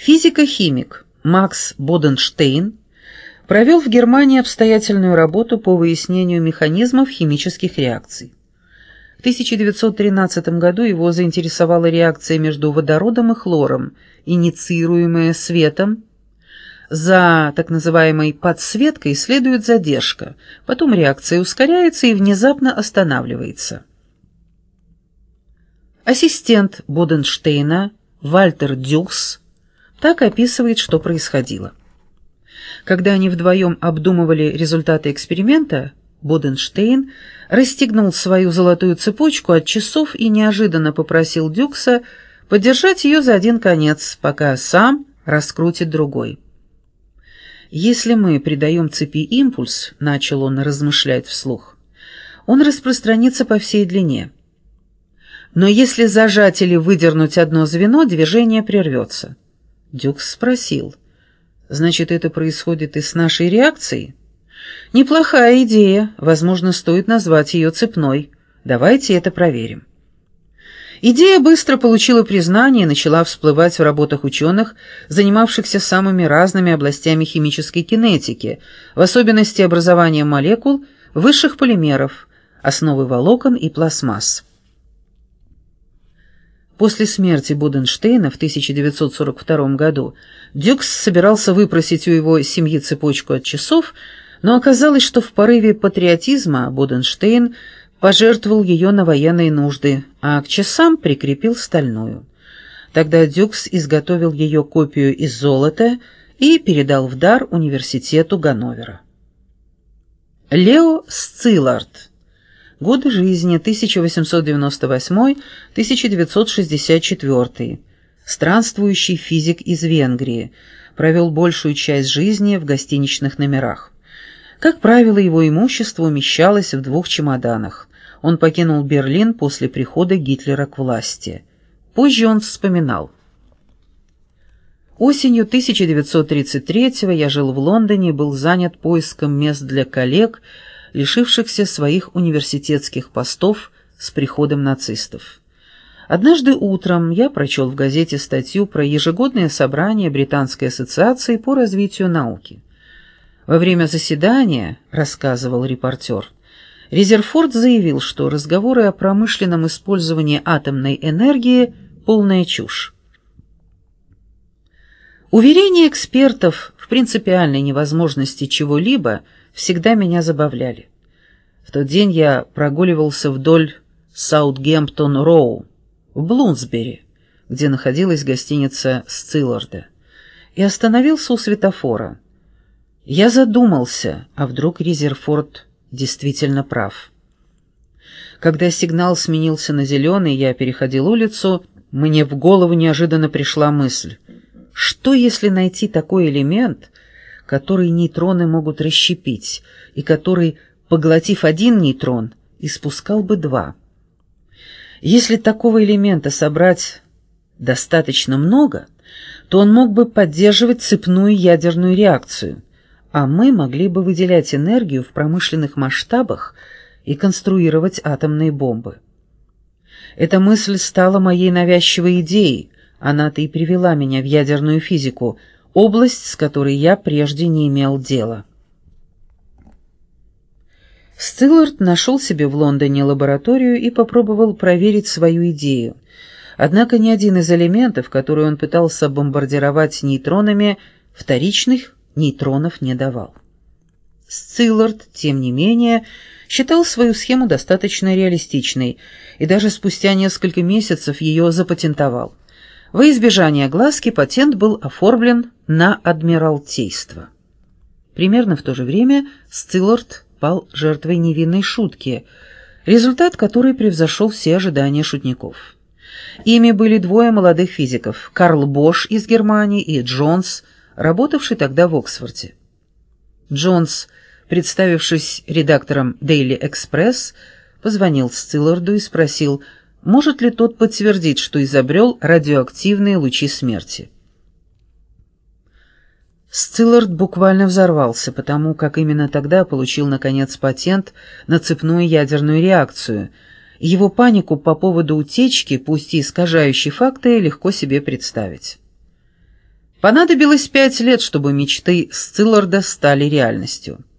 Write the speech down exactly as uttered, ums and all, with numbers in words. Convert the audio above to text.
Физико-химик Макс Боденштейн провел в Германии обстоятельную работу по выяснению механизмов химических реакций. В тысяча девятьсот тринадцатом году его заинтересовала реакция между водородом и хлором, инициируемая светом. За так называемой подсветкой следует задержка, потом реакция ускоряется и внезапно останавливается. Ассистент Боденштейна Вальтер Дюкс так описывает, что происходило. Когда они вдвоем обдумывали результаты эксперимента, Боденштейн расстегнул свою золотую цепочку от часов и неожиданно попросил Дюкса подержать ее за один конец, пока сам раскрутит другой. «Если мы придаем цепи импульс, — начал он размышлять вслух, — он распространится по всей длине. Но если зажать или выдернуть одно звено, движение прервется». Дюкс спросил: «Значит, это происходит и с нашей реакцией?» «Неплохая идея. Возможно, стоит назвать ее цепной. Давайте это проверим». Идея быстро получила признание и начала всплывать в работах ученых, занимавшихся самыми разными областями химической кинетики, в особенности образования молекул, высших полимеров, основы волокон и пластмасс. После смерти Боденштейна в тысяча девятьсот сорок втором году Дюкс собирался выпросить у его семьи цепочку от часов, но оказалось, что в порыве патриотизма Боденштейн пожертвовал ее на военные нужды, а к часам прикрепил стальную. Тогда Дюкс изготовил ее копию из золота и передал в дар университету Ганновера. Лео Сциллард. Годы жизни тысяча восемьсот девяносто восьмой — тысяча девятьсот шестьдесят четвёртый. Странствующий физик из Венгрии. Провел большую часть жизни в гостиничных номерах. Как правило, его имущество умещалось в двух чемоданах. Он покинул Берлин после прихода Гитлера к власти. Позже он вспоминал: «Осенью тысяча девятьсот тридцать третьего я жил в Лондоне и был занят поиском мест для коллег, лишившихся своих университетских постов с приходом нацистов. Однажды утром я прочел в газете статью про ежегодное собрание Британской ассоциации по развитию науки. Во время заседания, рассказывал репортер, Резерфорд заявил, что разговоры о промышленном использовании атомной энергии – полная чушь. Уверения экспертов в принципиальной невозможности чего-либо всегда меня забавляли. В тот день я прогуливался вдоль Саутгемптон-Роу в Блумсбери, где находилась гостиница Сцилларда, и остановился у светофора. Я задумался, а вдруг Резерфорд действительно прав. Когда сигнал сменился на зеленый, я переходил улицу, мне в голову неожиданно пришла мысль: что если найти такой элемент, который нейтроны могут расщепить, и который, поглотив один нейтрон, испускал бы два? Если такого элемента собрать достаточно много, то он мог бы поддерживать цепную ядерную реакцию, а мы могли бы выделять энергию в промышленных масштабах и конструировать атомные бомбы. Эта мысль стала моей навязчивой идеей, она-то и привела меня в ядерную физику, область, с которой я прежде не имел дела. Сциллард нашел себе в Лондоне лабораторию и попробовал проверить свою идею. Однако ни один из элементов, которые он пытался бомбардировать нейтронами, вторичных нейтронов не давал. Сциллард, тем не менее, считал свою схему достаточно реалистичной и даже спустя несколько месяцев ее запатентовал. Во избежание огласки патент был оформлен на Адмиралтейство. Примерно в то же время Сциллард пал жертвой невинной шутки, результат которой превзошел все ожидания шутников. Ими были двое молодых физиков – Карл Бош из Германии и Джонс, работавший тогда в Оксфорде. Джонс, представившись редактором Daily Express, позвонил Сцилларду и спросил, может ли тот подтвердить, что изобрел радиоактивные лучи смерти. Сциллард буквально взорвался, потому как именно тогда получил, наконец, патент на цепную ядерную реакцию. Его панику по поводу утечки, пусть и искажающей факты, легко себе представить. Понадобилось пять лет, чтобы мечты Стилларда стали реальностью.